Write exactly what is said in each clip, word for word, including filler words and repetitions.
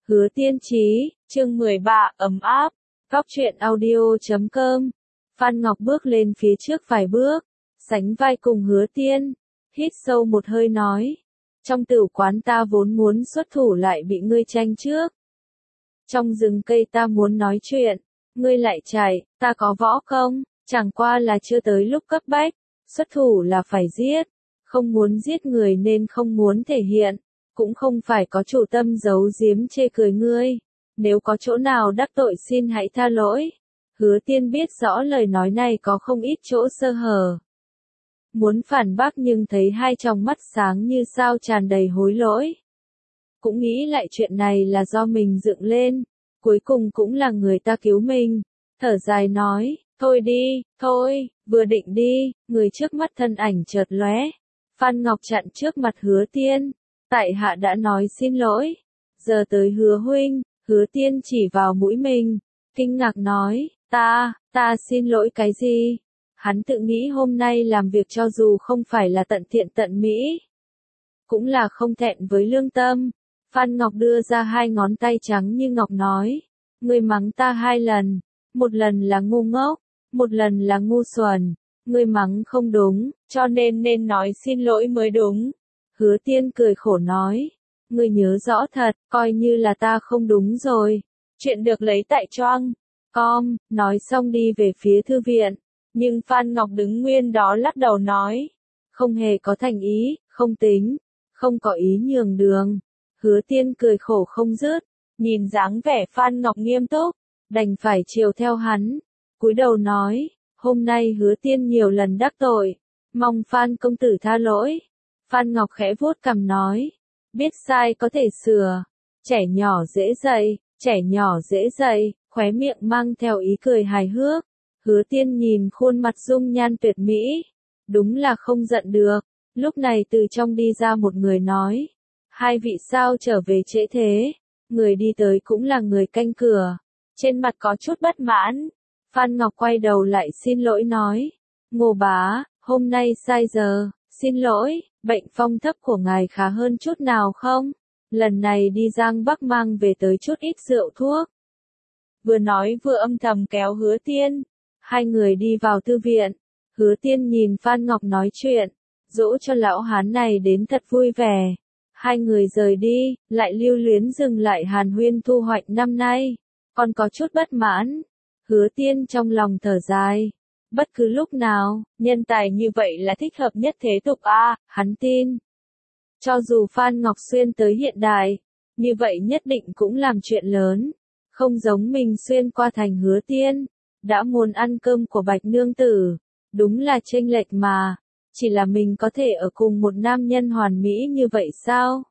Hứa Tiên Chí, chương mười ba, ấm áp. Góc truyện audio chấm com. Phan Ngọc bước lên phía trước vài bước, sánh vai cùng Hứa Tiên, hít sâu một hơi nói. Trong tửu quán ta vốn muốn xuất thủ lại bị ngươi tranh trước. Trong rừng cây ta muốn nói chuyện, ngươi lại chạy, ta có võ công, chẳng qua là chưa tới lúc cấp bách, xuất thủ là phải giết. Không muốn giết người nên không muốn thể hiện, cũng không phải có chủ tâm giấu giếm chê cười ngươi. Nếu có chỗ nào đắc tội xin hãy tha lỗi. Hứa Tiên biết rõ lời nói này có không ít chỗ sơ hở. Muốn phản bác nhưng thấy hai tròng mắt sáng như sao tràn đầy hối lỗi. Cũng nghĩ lại chuyện này là do mình dựng lên, cuối cùng cũng là người ta cứu mình. Thở dài nói, thôi đi, thôi, vừa định đi, người trước mắt thân ảnh chợt lóe. Phan Ngọc chặn trước mặt Hứa Tiên, tại hạ đã nói xin lỗi. Giờ tới Hứa huynh, Hứa Tiên chỉ vào mũi mình, kinh ngạc nói, ta, ta xin lỗi cái gì? Hắn tự nghĩ hôm nay làm việc cho dù không phải là tận thiện tận mỹ, cũng là không thẹn với lương tâm. Phan Ngọc đưa ra hai ngón tay trắng như ngọc nói, ngươi mắng ta hai lần, một lần là ngu ngốc, một lần là ngu xuẩn, ngươi mắng không đúng, cho nên nên nói xin lỗi mới đúng. Hứa Tiên cười khổ nói, ngươi nhớ rõ thật, coi như là ta không đúng rồi. Chuyện được lấy tại choang com, nói xong đi về phía thư viện, nhưng Phan Ngọc đứng nguyên đó lắc đầu nói, không hề có thành ý, không tính, không có ý nhường đường. Hứa Tiên cười khổ không dứt, nhìn dáng vẻ Phan Ngọc nghiêm túc, đành phải chiều theo hắn, cúi đầu nói, hôm nay Hứa Tiên nhiều lần đắc tội, mong Phan công tử tha lỗi. Phan Ngọc khẽ vuốt cằm nói, biết sai có thể sửa, trẻ nhỏ dễ dạy, trẻ nhỏ dễ dạy, khóe miệng mang theo ý cười hài hước. Hứa Tiên nhìn khuôn mặt dung nhan tuyệt mỹ, đúng là không giận được. Lúc này từ trong đi ra một người nói, hai vị sao trở về trễ thế? Người đi tới cũng là người canh cửa, trên mặt có chút bất mãn. Phan Ngọc quay đầu lại xin lỗi nói, Ngô bá, hôm nay sai giờ, xin lỗi, bệnh phong thấp của ngài khá hơn chút nào không? Lần này đi Giang Bắc mang về tới chút ít rượu thuốc. Vừa nói vừa âm thầm kéo Hứa Tiên. Hai người đi vào thư viện. Hứa Tiên nhìn Phan Ngọc nói chuyện, dỗ cho lão hán này đến thật vui vẻ. Hai người rời đi, lại lưu luyến dừng lại hàn huyên thu hoạch năm nay. Còn có chút bất mãn. Hứa Tiên trong lòng thở dài. Bất cứ lúc nào, nhân tài như vậy là thích hợp nhất thế tục a, à, hắn tin. Cho dù Phan Ngọc xuyên tới hiện đại, như vậy nhất định cũng làm chuyện lớn. Không giống mình xuyên qua thành Hứa Tiên, đã muốn ăn cơm của Bạch Nương Tử. Đúng là chênh lệch mà, chỉ là mình có thể ở cùng một nam nhân hoàn mỹ như vậy sao?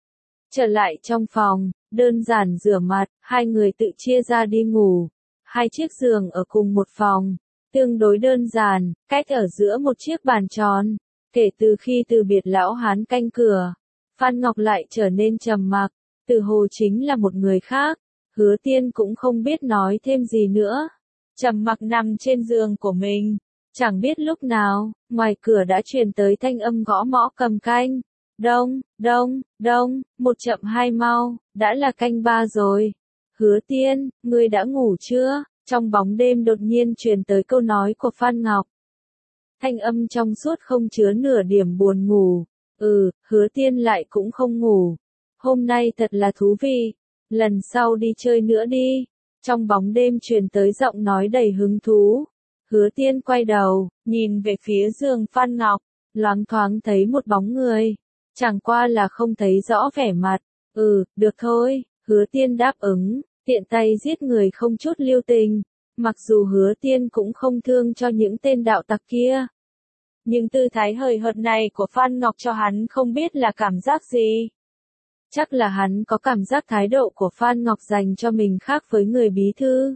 Trở lại trong phòng, đơn giản rửa mặt, hai người tự chia ra đi ngủ. Hai chiếc giường ở cùng một phòng, tương đối đơn giản, cách ở giữa một chiếc bàn tròn. Kể từ khi từ biệt lão hán canh cửa, Phan Ngọc lại trở nên trầm mặc, Từ hồ chính là một người khác. Hứa Tiên cũng không biết nói thêm gì nữa, trầm mặc nằm trên giường của mình. Chẳng biết lúc nào, ngoài cửa đã truyền tới thanh âm gõ mõ cầm canh. Đông, đông, đông, một chậm hai mau, đã là canh ba rồi. Hứa Tiên, ngươi đã ngủ chưa? Trong bóng đêm đột nhiên truyền tới câu nói của Phan Ngọc. Thanh âm trong suốt không chứa nửa điểm buồn ngủ. Ừ, Hứa Tiên lại cũng không ngủ. Hôm nay thật là thú vị. Lần sau đi chơi nữa đi. Trong bóng đêm truyền tới giọng nói đầy hứng thú. Hứa Tiên quay đầu, nhìn về phía giường Phan Ngọc, loáng thoáng thấy một bóng người. Chẳng qua là không thấy rõ vẻ mặt. Ừ, được thôi, Hứa Tiên đáp ứng, tiện tay giết người không chút lưu tình. Mặc dù Hứa Tiên cũng không thương cho những tên đạo tặc kia. Nhưng tư thái hời hợt này của Phan Ngọc cho hắn không biết là cảm giác gì. Chắc là hắn có cảm giác thái độ của Phan Ngọc dành cho mình khác với người bí thư.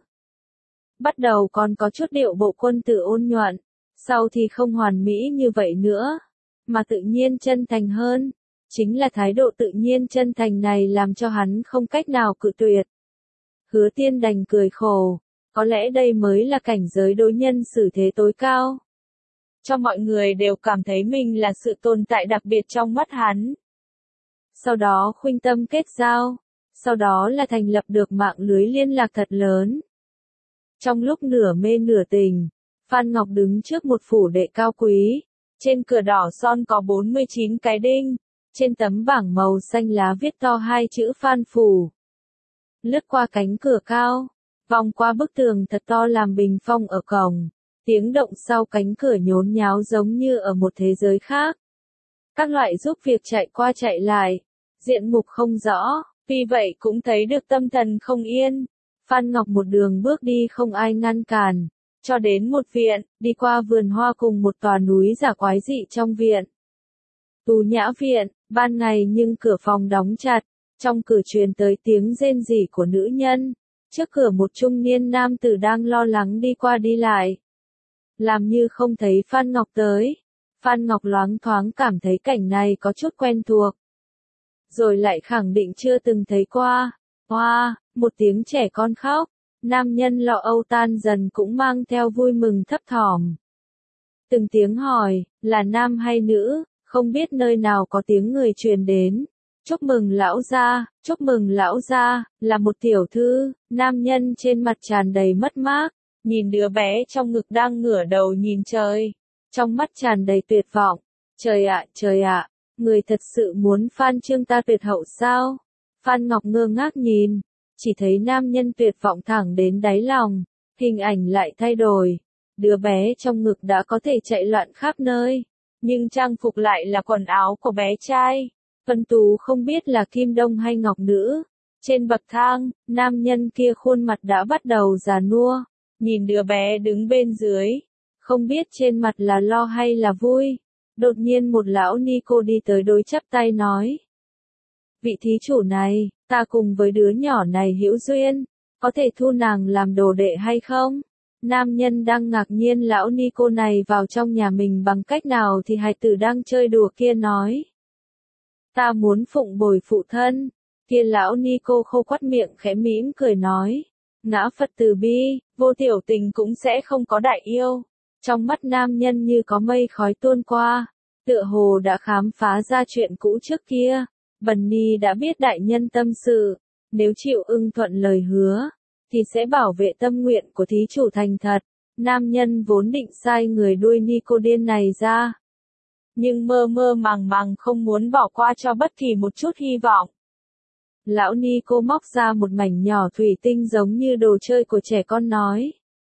Bắt đầu còn có chút điệu bộ quân tử ôn nhuận, sau thì không hoàn mỹ như vậy nữa, mà tự nhiên chân thành hơn. Chính là thái độ tự nhiên chân thành này làm cho hắn không cách nào cự tuyệt. Hứa Tiên đành cười khổ, có lẽ đây mới là cảnh giới đối nhân xử thế tối cao. Cho mọi người đều cảm thấy mình là sự tồn tại đặc biệt trong mắt hắn. Sau đó khuynh tâm kết giao, sau đó là thành lập được mạng lưới liên lạc thật lớn. Trong lúc nửa mê nửa tình, Phan Ngọc đứng trước một phủ đệ cao quý, trên cửa đỏ son có bốn mươi chín cái đinh, trên tấm bảng màu xanh lá viết to hai chữ Phan Phủ. Lướt qua cánh cửa cao, vòng qua bức tường thật to làm bình phong ở cổng, tiếng động sau cánh cửa nhốn nháo giống như ở một thế giới khác. Các loại giúp việc chạy qua chạy lại, diện mục không rõ, vì vậy cũng thấy được tâm thần không yên. Phan Ngọc một đường bước đi không ai ngăn cản, cho đến một viện, đi qua vườn hoa cùng một tòa núi giả quái dị trong viện. Tú nhã viện, ban ngày nhưng cửa phòng đóng chặt, trong cửa truyền tới tiếng rên rỉ của nữ nhân. Trước cửa một trung niên nam tử đang lo lắng đi qua đi lại. Làm như không thấy Phan Ngọc tới. Phan Ngọc loáng thoáng cảm thấy cảnh này có chút quen thuộc. Rồi lại khẳng định chưa từng thấy qua. Hoa, một tiếng trẻ con khóc. Nam nhân lo âu tan dần cũng mang theo vui mừng thấp thỏm. Từng tiếng hỏi, là nam hay nữ, không biết nơi nào có tiếng người truyền đến. Chúc mừng lão gia, chúc mừng lão gia, là một tiểu thư. Nam nhân trên mặt tràn đầy mất mát, nhìn đứa bé trong ngực đang ngửa đầu nhìn trời, trong mắt tràn đầy tuyệt vọng. Trời ạ, trời ạ, người thật sự muốn Phan Trương ta tuyệt hậu sao? Phan Ngọc ngơ ngác nhìn, chỉ thấy nam nhân tuyệt vọng thẳng đến đáy lòng, hình ảnh lại thay đổi. Đứa bé trong ngực đã có thể chạy loạn khắp nơi, nhưng trang phục lại là quần áo của bé trai. Vân Tú không biết là Kim Đông hay Ngọc Nữ. Trên bậc thang, nam nhân kia khuôn mặt đã bắt đầu già nua, nhìn đứa bé đứng bên dưới, không biết trên mặt là lo hay là vui. Đột nhiên một lão ni cô đi tới đối chắp tay nói. Vị thí chủ này, ta cùng với đứa nhỏ này hữu duyên, có thể thu nàng làm đồ đệ hay không? Nam nhân đang ngạc nhiên lão ni cô này vào trong nhà mình bằng cách nào thì hài tử đang chơi đùa kia nói. Ta muốn phụng bồi phụ thân. Kia lão ni cô khô quắt miệng khẽ mỉm cười nói. Ngã Phật từ bi, vô tiểu tình cũng sẽ không có đại yêu. Trong mắt nam nhân như có mây khói tuôn qua, tựa hồ đã khám phá ra chuyện cũ trước kia. Bần ni đã biết đại nhân tâm sự, nếu chịu ưng thuận lời hứa, thì sẽ bảo vệ tâm nguyện của thí chủ thành thật. Nam nhân vốn định sai người đuôi ni cô điên này ra, nhưng mơ mơ màng màng không muốn bỏ qua cho bất kỳ một chút hy vọng. Lão ni cô móc ra một mảnh nhỏ thủy tinh giống như đồ chơi của trẻ con nói.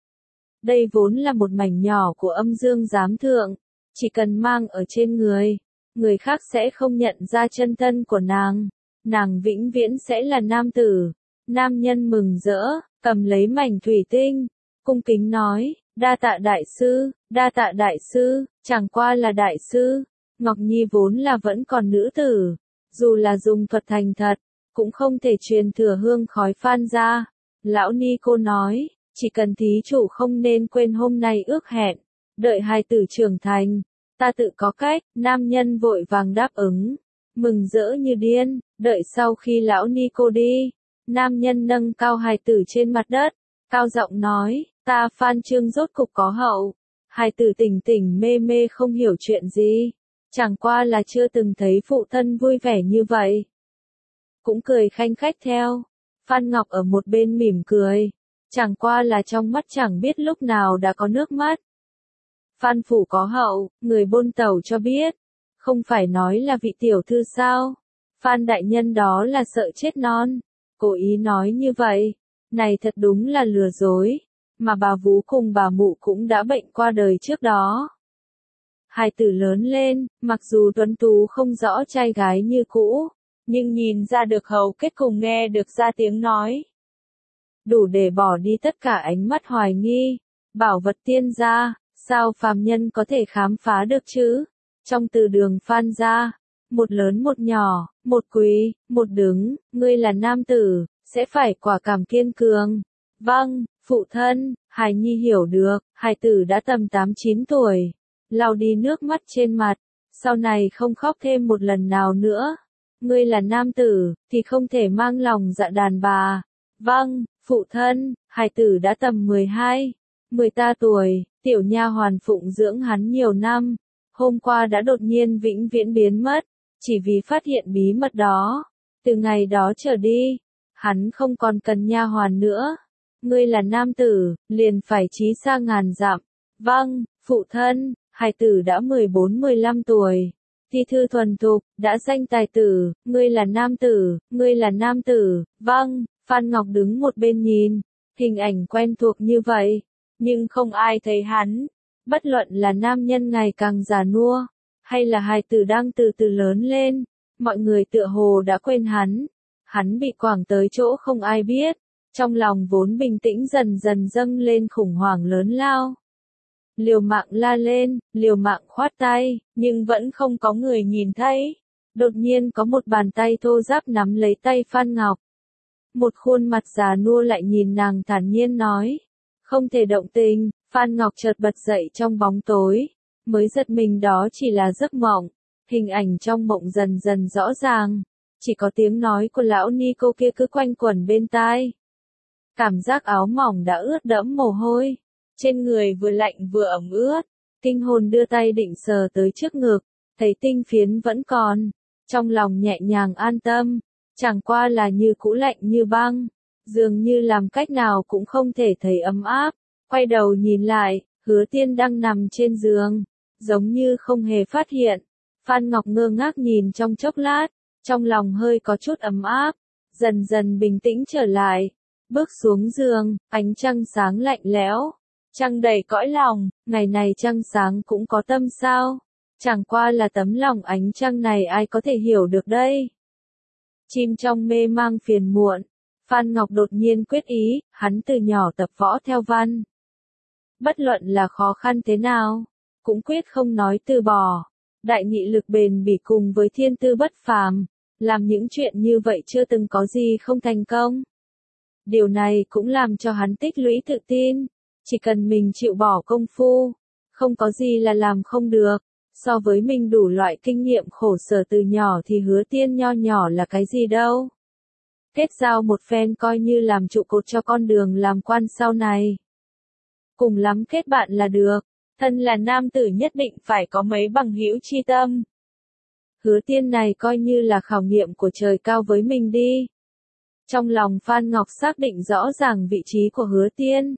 Đây vốn là một mảnh nhỏ của âm dương giám thượng, chỉ cần mang ở trên người, người khác sẽ không nhận ra chân thân của nàng. Nàng vĩnh viễn sẽ là nam tử. Nam nhân mừng rỡ, cầm lấy mảnh thủy tinh, cung kính nói, đa tạ đại sư, đa tạ đại sư, chẳng qua là đại sư. Ngọc Nhi vốn là vẫn còn nữ tử, dù là dùng thuật thành thật, cũng không thể truyền thừa hương khói Phan ra. Lão ni cô nói, chỉ cần thí chủ không nên quên hôm nay ước hẹn, đợi hài tử trưởng thành, ta tự có cách. Nam nhân vội vàng đáp ứng, mừng rỡ như điên. Đợi sau khi lão ni cô đi, nam nhân nâng cao hài tử trên mặt đất, cao giọng nói, ta Phan Trương rốt cục có hậu. Hài tử tỉnh tỉnh mê mê không hiểu chuyện gì, chẳng qua là chưa từng thấy phụ thân vui vẻ như vậy. Cũng cười khanh khách theo. Phan Ngọc ở một bên mỉm cười, chẳng qua là trong mắt chẳng biết lúc nào đã có nước mắt. Phan phủ có hậu, người bôn tàu cho biết, không phải nói là vị tiểu thư sao? Phan đại nhân đó là sợ chết non, cố ý nói như vậy, này thật đúng là lừa dối, mà bà vú cùng bà mụ cũng đã bệnh qua đời trước đó. Hài tử lớn lên, mặc dù tuấn tú không rõ trai gái như cũ, nhưng nhìn ra được hầu kết cùng nghe được ra tiếng nói. Đủ để bỏ đi tất cả ánh mắt hoài nghi, bảo vật tiên gia, sao phàm nhân có thể khám phá được chứ? Trong từ đường Phan gia, một lớn một nhỏ, một quý, một đứng, ngươi là nam tử, sẽ phải quả cảm kiên cường. Vâng, phụ thân. Hài nhi hiểu được. Hài tử đã tầm tám chín tuổi, lau đi nước mắt trên mặt, sau này không khóc thêm một lần nào nữa. Ngươi là nam tử, thì không thể mang lòng dạ đàn bà. Vâng, phụ thân. Hài tử đã tầm mười hai, mười ba tuổi, tiểu nha hoàn phụng dưỡng hắn nhiều năm, hôm qua đã đột nhiên vĩnh viễn biến mất, chỉ vì phát hiện bí mật đó. Từ ngày đó trở đi, Hắn không còn cần nha hoàn nữa. Ngươi là nam tử, liền phải chí xa ngàn dặm. Vâng, phụ thân, hài tử đã mười bốn mười lăm tuổi. Thi thư thuần thục, đã danh tài tử, ngươi là nam tử, ngươi là nam tử, vâng, Phan Ngọc đứng một bên nhìn, hình ảnh quen thuộc như vậy, nhưng không ai thấy hắn, bất luận là nam nhân ngày càng già nua, hay là hài tử đang từ từ lớn lên, mọi người tựa hồ đã quên hắn, hắn bị quẳng tới chỗ không ai biết, trong lòng vốn bình tĩnh dần dần dâng lên khủng hoảng lớn lao. Liều mạng la lên, liều mạng khoát tay, nhưng vẫn không có người nhìn thấy. Đột nhiên có một bàn tay thô ráp nắm lấy tay Phan Ngọc. Một khuôn mặt già nua lại nhìn nàng thản nhiên nói. Không thể động tình, Phan Ngọc chợt bật dậy trong bóng tối. Mới giật mình đó chỉ là giấc mộng. Hình ảnh trong mộng dần dần rõ ràng. Chỉ có tiếng nói của lão ni cô kia cứ quanh quẩn bên tai. Cảm giác áo mỏng đã ướt đẫm mồ hôi. Trên người vừa lạnh vừa ẩm ướt, kinh hồn đưa tay định sờ tới trước ngực, thấy tinh phiến vẫn còn, trong lòng nhẹ nhàng an tâm, chẳng qua là như cũ lạnh như băng, dường như làm cách nào cũng không thể thấy ấm áp, quay đầu nhìn lại, Hứa Tiên đang nằm trên giường, giống như không hề phát hiện, Phan Ngọc ngơ ngác nhìn trong chốc lát, trong lòng hơi có chút ấm áp, dần dần bình tĩnh trở lại, bước xuống giường, ánh trăng sáng lạnh lẽo. Trăng đầy cõi lòng, ngày này trăng sáng cũng có tâm sao? Chẳng qua là tấm lòng ánh trăng này ai có thể hiểu được đây? Chim trong mê mang phiền muộn, Phan Ngọc đột nhiên quyết ý, hắn từ nhỏ tập võ theo văn. Bất luận là khó khăn thế nào, cũng quyết không nói từ bỏ. Đại nghị lực bền bỉ cùng với thiên tư bất phàm, làm những chuyện như vậy chưa từng có gì không thành công. Điều này cũng làm cho hắn tích lũy tự tin. Chỉ cần mình chịu bỏ công phu, không có gì là làm không được, so với mình đủ loại kinh nghiệm khổ sở từ nhỏ thì Hứa Tiên nho nhỏ là cái gì đâu. Kết giao một phen coi như làm trụ cột cho con đường làm quan sau này. Cùng lắm kết bạn là được, thân là nam tử nhất định phải có mấy bằng hữu chi tâm. Hứa Tiên này coi như là khảo nghiệm của trời cao với mình đi. Trong lòng Phan Ngọc xác định rõ ràng vị trí của Hứa Tiên.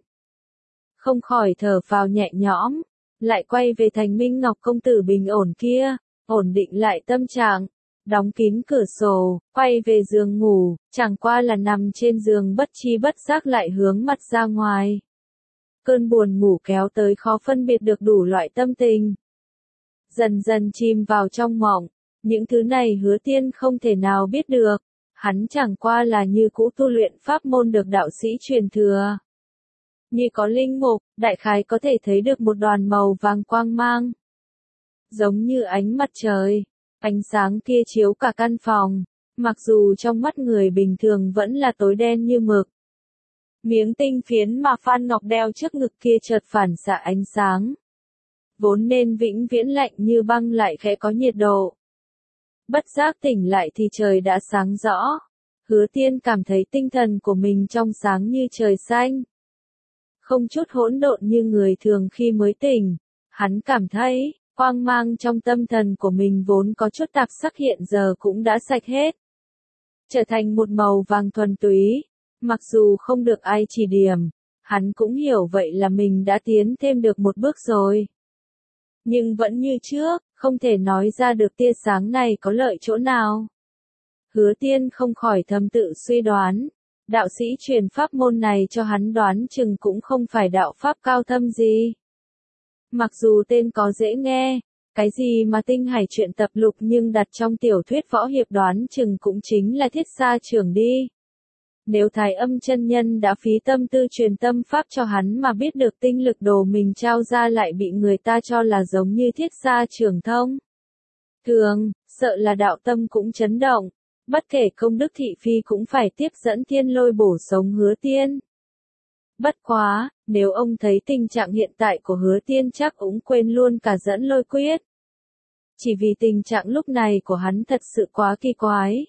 Không khỏi thở phào nhẹ nhõm, lại quay về thành Minh Ngọc công tử bình ổn kia, ổn định lại tâm trạng, đóng kín cửa sổ, quay về giường ngủ, chẳng qua là nằm trên giường bất chi bất giác lại hướng mặt ra ngoài. Cơn buồn ngủ kéo tới khó phân biệt được đủ loại tâm tình. Dần dần chìm vào trong mộng, những thứ này Hứa Tiên không thể nào biết được, hắn chẳng qua là như cũ tu luyện pháp môn được đạo sĩ truyền thừa. Như có linh mục, đại khái có thể thấy được một đoàn màu vàng quang mang. Giống như ánh mặt trời, ánh sáng kia chiếu cả căn phòng, mặc dù trong mắt người bình thường vẫn là tối đen như mực. Miếng tinh phiến mà Phan Ngọc đeo trước ngực kia chợt phản xạ ánh sáng. Vốn nên vĩnh viễn lạnh như băng lại khẽ có nhiệt độ. Bất giác tỉnh lại thì trời đã sáng rõ. Hứa Tiên cảm thấy tinh thần của mình trong sáng như trời xanh. Không chút hỗn độn như người thường khi mới tỉnh. Hắn cảm thấy, quang mang trong tâm thần của mình vốn có chút tạp sắc hiện giờ cũng đã sạch hết. Trở thành một màu vàng thuần túy. Mặc dù không được ai chỉ điểm, hắn cũng hiểu vậy là mình đã tiến thêm được một bước rồi. Nhưng vẫn như trước, không thể nói ra được tia sáng này có lợi chỗ nào. Hứa Tiên không khỏi thầm tự suy đoán. Đạo sĩ truyền pháp môn này cho hắn đoán chừng cũng không phải đạo pháp cao thâm gì. Mặc dù tên có dễ nghe, cái gì mà tinh hải truyện tập lục nhưng đặt trong tiểu thuyết võ hiệp đoán chừng cũng chính là thiết xa trưởng đi. Nếu Thái Âm chân nhân đã phí tâm tư truyền tâm pháp cho hắn mà biết được tinh lực đồ mình trao ra lại bị người ta cho là giống như thiết xa trưởng thông. Thường, sợ là đạo tâm cũng chấn động. Bất kể công đức thị phi cũng phải tiếp dẫn thiên lôi bổ sống Hứa Tiên. Bất quá, nếu ông thấy tình trạng hiện tại của Hứa Tiên chắc cũng quên luôn cả dẫn lôi quyết. Chỉ vì tình trạng lúc này của hắn thật sự quá kỳ quái.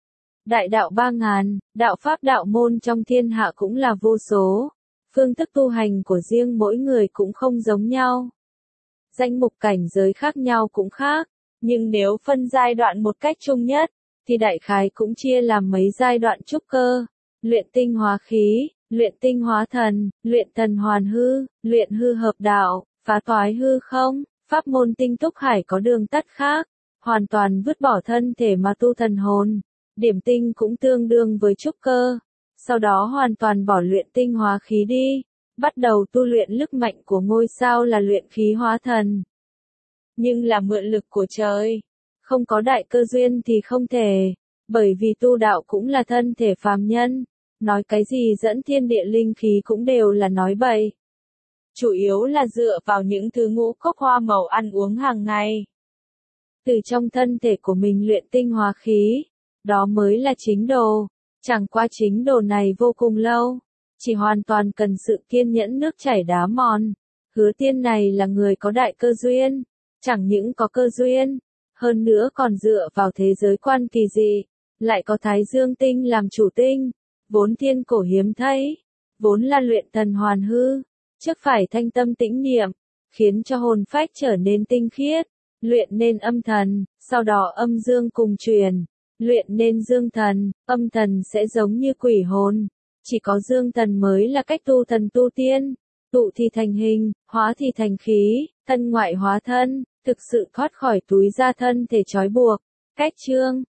Đại đạo ba ngàn, đạo pháp đạo môn trong thiên hạ cũng là vô số. Phương thức tu hành của riêng mỗi người cũng không giống nhau. Danh mục cảnh giới khác nhau cũng khác, nhưng nếu phân giai đoạn một cách chung nhất, thì đại khái cũng chia làm mấy giai đoạn trúc cơ, luyện tinh hóa khí, luyện tinh hóa thần, luyện thần hoàn hư, luyện hư hợp đạo, phá toái hư không, pháp môn tinh túc hải có đường tắt khác, hoàn toàn vứt bỏ thân thể mà tu thần hồn. Điểm tinh cũng tương đương với trúc cơ, sau đó hoàn toàn bỏ luyện tinh hóa khí đi, bắt đầu tu luyện lực mạnh của ngôi sao là luyện khí hóa thần. Nhưng là mượn lực của trời, không có đại cơ duyên thì không thể, bởi vì tu đạo cũng là thân thể phàm nhân, nói cái gì dẫn thiên địa linh khí cũng đều là nói bậy. Chủ yếu là dựa vào những thứ ngũ cốc hoa màu ăn uống hàng ngày. Từ trong thân thể của mình luyện tinh hóa khí, đó mới là chính đồ, chẳng qua chính đồ này vô cùng lâu, chỉ hoàn toàn cần sự kiên nhẫn nước chảy đá mòn. Hứa Tiên này là người có đại cơ duyên, chẳng những có cơ duyên, hơn nữa còn dựa vào thế giới quan kỳ dị, lại có Thái Dương tinh làm chủ tinh, vốn thiên cổ hiếm thấy, vốn là luyện thần hoàn hư, trước phải thanh tâm tĩnh niệm, khiến cho hồn phách trở nên tinh khiết, luyện nên âm thần, sau đó âm dương cùng truyền, luyện nên dương thần, âm thần sẽ giống như quỷ hồn, chỉ có dương thần mới là cách tu thần tu tiên, tụ thì thành hình, hóa thì thành khí, thân ngoại hóa thân, thực sự thoát khỏi túi ra thân thể trói buộc. Cách chương